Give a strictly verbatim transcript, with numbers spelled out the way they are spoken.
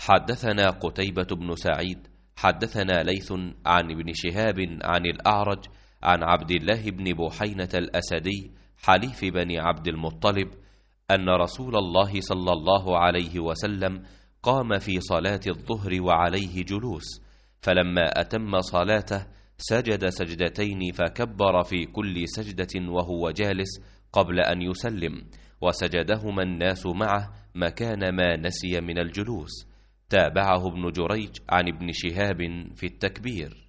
حدثنا قتيبة بن سعيد حدثنا ليث عن ابن شهاب عن الأعرج عن عبد الله بن بحينة الأسدي حليف بني عبد المطلب أن رسول الله صلى الله عليه وسلم قام في صلاة الظهر وعليه جلوس، فلما أتم صلاته سجد سجدتين فكبر في كل سجدة وهو جالس قبل أن يسلم، وسجدهما الناس معه مكان ما نسي من الجلوس. تابعه ابن جريج عن ابن شهاب في التكبير.